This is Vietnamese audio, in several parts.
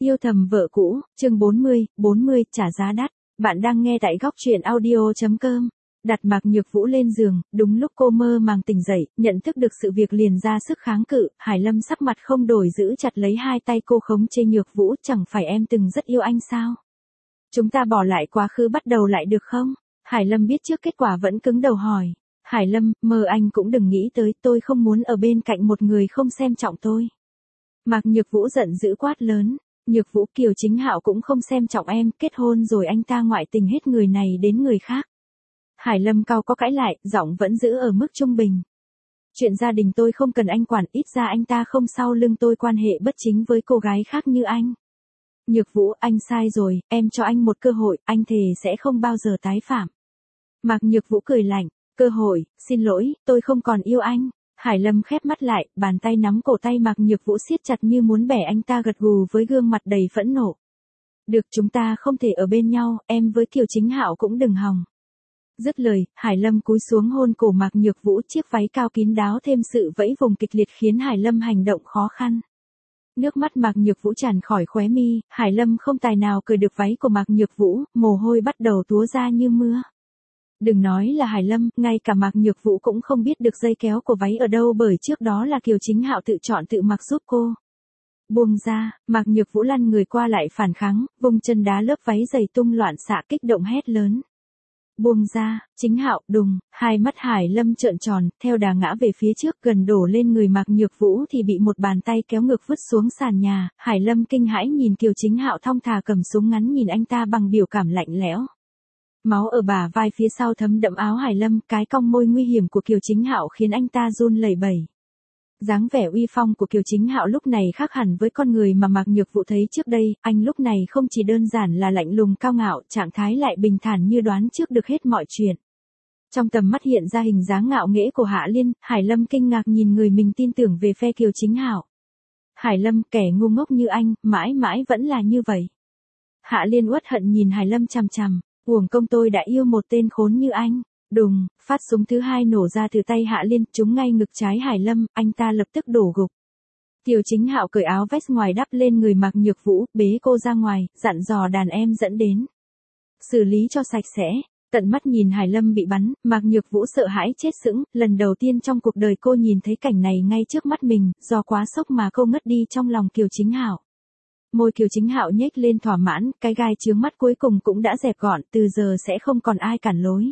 Yêu thầm vợ cũ, chương 40, trả giá đắt. Bạn đang nghe tại góc truyện audio.com. Đặt Mạc Nhược Vũ lên giường, đúng lúc cô mơ màng tỉnh dậy, nhận thức được sự việc liền ra sức kháng cự, Hải Lâm sắc mặt không đổi giữ chặt lấy hai tay cô khống chế Nhược Vũ, chẳng phải em từng rất yêu anh sao? Chúng ta bỏ lại quá khứ bắt đầu lại được không? Hải Lâm biết trước kết quả vẫn cứng đầu hỏi. Hải Lâm, mơ anh cũng đừng nghĩ tới, tôi không muốn ở bên cạnh một người không xem trọng tôi. Mạc Nhược Vũ giận dữ quát lớn. Nhược Vũ, Kiều Chính Hạo cũng không xem trọng em, kết hôn rồi anh ta ngoại tình hết người này đến người khác. Hải Lâm cau có cãi lại, giọng vẫn giữ ở mức trung bình. Chuyện gia đình tôi không cần anh quản, ít ra anh ta không sau lưng tôi quan hệ bất chính với cô gái khác như anh. Nhược Vũ, anh sai rồi, em cho anh một cơ hội, anh thề sẽ không bao giờ tái phạm. Mạc Nhược Vũ cười lạnh, cơ hội, xin lỗi, tôi không còn yêu anh. Hải Lâm khép mắt lại, bàn tay nắm cổ tay Mạc Nhược Vũ siết chặt như muốn bẻ anh ta gật gù với gương mặt đầy phẫn nộ. Được, chúng ta không thể ở bên nhau, em với Kiều Chính Hạo cũng đừng hòng. Dứt lời, Hải Lâm cúi xuống hôn cổ Mạc Nhược Vũ, chiếc váy cao kín đáo thêm sự vẫy vùng kịch liệt khiến Hải Lâm hành động khó khăn. Nước mắt Mạc Nhược Vũ tràn khỏi khóe mi, Hải Lâm không tài nào cởi được váy của Mạc Nhược Vũ, mồ hôi bắt đầu túa ra như mưa. Đừng nói là Hải Lâm, ngay cả Mạc Nhược Vũ cũng không biết được dây kéo của váy ở đâu bởi trước đó là Kiều Chính Hạo tự chọn tự mặc giúp cô. Buông ra, Mạc Nhược Vũ lăn người qua lại phản kháng, vùng chân đá lớp váy dày tung loạn xạ kích động hét lớn. Buông ra, Chính Hạo, đùng, hai mắt Hải Lâm trợn tròn, theo đà ngã về phía trước gần đổ lên người Mạc Nhược Vũ thì bị một bàn tay kéo ngược vứt xuống sàn nhà, Hải Lâm kinh hãi nhìn Kiều Chính Hạo thong thả cầm súng ngắn nhìn anh ta bằng biểu cảm lạnh lẽo. Máu ở bả vai phía sau thấm đẫm áo Hải Lâm, cái cong môi nguy hiểm của Kiều Chính Hạo khiến anh ta run lẩy bẩy. Dáng vẻ uy phong của Kiều Chính Hạo lúc này khác hẳn với con người mà Mạc Nhược Vũ thấy trước đây, anh lúc này không chỉ đơn giản là lạnh lùng cao ngạo, trạng thái lại bình thản như đoán trước được hết mọi chuyện. Trong tầm mắt hiện ra hình dáng ngạo nghễ của Hạ Liên, Hải Lâm kinh ngạc nhìn người mình tin tưởng về phe Kiều Chính Hạo. Hải Lâm, kẻ ngu ngốc như anh, mãi mãi vẫn là như vậy. Hạ Liên uất hận nhìn Hải Lâm chằm chằm. Uổng công tôi đã yêu một tên khốn như anh. Đùng, phát súng thứ hai nổ ra từ tay Hạ Liên, trúng ngay ngực trái Hải Lâm, anh ta lập tức đổ gục. Kiều Chính Hạo cởi áo vest ngoài đắp lên người Mạc Nhược Vũ, bế cô ra ngoài, dặn dò đàn em dẫn đến. Xử lý cho sạch sẽ. Tận mắt nhìn Hải Lâm bị bắn, Mạc Nhược Vũ sợ hãi chết sững, lần đầu tiên trong cuộc đời cô nhìn thấy cảnh này ngay trước mắt mình, do quá sốc mà cô ngất đi trong lòng Kiều Chính Hạo. Môi Kiều Chính Hạo nhếch lên thỏa mãn, cái gai chướng mắt cuối cùng cũng đã dẹp gọn, từ giờ sẽ không còn ai cản lối.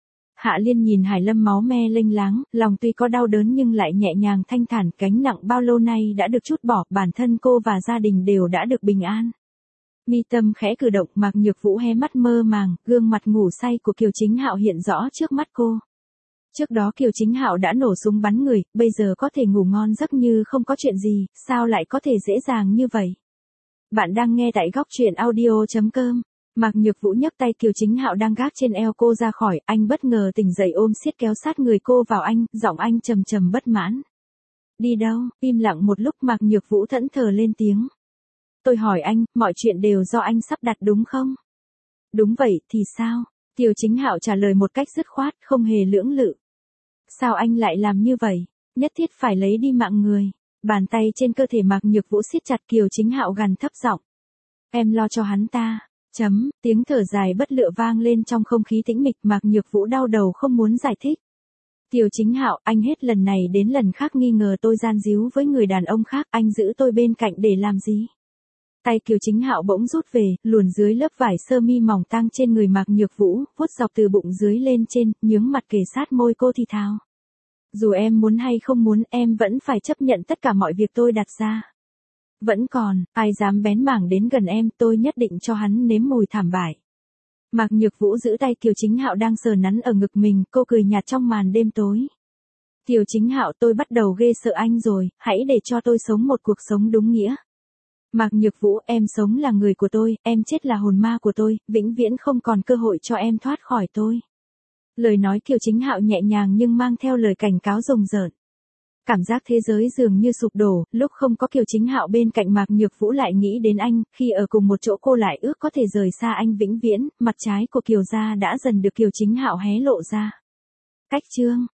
Hạ Liên nhìn Hải Lâm máu me lênh láng, lòng tuy có đau đớn nhưng lại nhẹ nhàng thanh thản, gánh nặng bao lâu nay đã được trút bỏ, bản thân cô và gia đình đều đã được bình an. Mi tâm khẽ cử động, Mạc Nhược Vũ hé mắt mơ màng, gương mặt ngủ say của Kiều Chính Hạo hiện rõ trước mắt cô. Trước đó Kiều Chính Hạo đã nổ súng bắn người, bây giờ có thể ngủ ngon giấc như không có chuyện gì, sao lại có thể dễ dàng như vậy? Bạn đang nghe tại góc truyện audio.com. Mạc Nhược Vũ nhấc tay Kiều Chính Hạo đang gác trên eo cô ra khỏi, anh bất ngờ tỉnh dậy ôm siết kéo sát người cô vào anh, giọng anh trầm trầm bất mãn. Đi đâu? Im lặng một lúc Mạc Nhược Vũ thẫn thờ lên tiếng. Tôi hỏi anh, mọi chuyện đều do anh sắp đặt đúng không? Đúng vậy, thì sao? Kiều Chính Hạo trả lời một cách dứt khoát, không hề lưỡng lự. Sao anh lại làm như vậy? Nhất thiết phải lấy đi mạng người. Bàn tay trên cơ thể Mạc Nhược Vũ siết chặt, Kiều Chính Hạo gằn thấp giọng. Em lo cho hắn ta. Tiếng thở dài bất lựa vang lên trong không khí tĩnh mịch, Mạc Nhược Vũ đau đầu không muốn giải thích. Kiều Chính Hạo, anh hết lần này đến lần khác nghi ngờ tôi gian díu với người đàn ông khác, anh giữ tôi bên cạnh để làm gì? Tay Kiều Chính Hạo bỗng rút về, luồn dưới lớp vải sơ mi mỏng tang trên người Mạc Nhược Vũ, vuốt dọc từ bụng dưới lên trên, nhướng mặt kề sát môi cô thì thào. Dù em muốn hay không muốn, em vẫn phải chấp nhận tất cả mọi việc tôi đặt ra. Vẫn còn, ai dám bén mảng đến gần em, tôi nhất định cho hắn nếm mùi thảm bại. Mạc Nhược Vũ giữ tay Kiều Chính Hạo đang sờ nắn ở ngực mình, cô cười nhạt trong màn đêm tối. Kiều Chính Hạo, tôi bắt đầu ghê sợ anh rồi, hãy để cho tôi sống một cuộc sống đúng nghĩa. Mạc Nhược Vũ, em sống là người của tôi, em chết là hồn ma của tôi, vĩnh viễn không còn cơ hội cho em thoát khỏi tôi. Lời nói Kiều Chính Hạo nhẹ nhàng nhưng mang theo lời cảnh cáo rùng rợn. Cảm giác thế giới dường như sụp đổ, lúc không có Kiều Chính Hạo bên cạnh Mạc Nhược Vũ lại nghĩ đến anh, khi ở cùng một chỗ cô lại ước có thể rời xa anh vĩnh viễn, mặt trái của Kiều gia đã dần được Kiều Chính Hạo hé lộ ra. Cách chương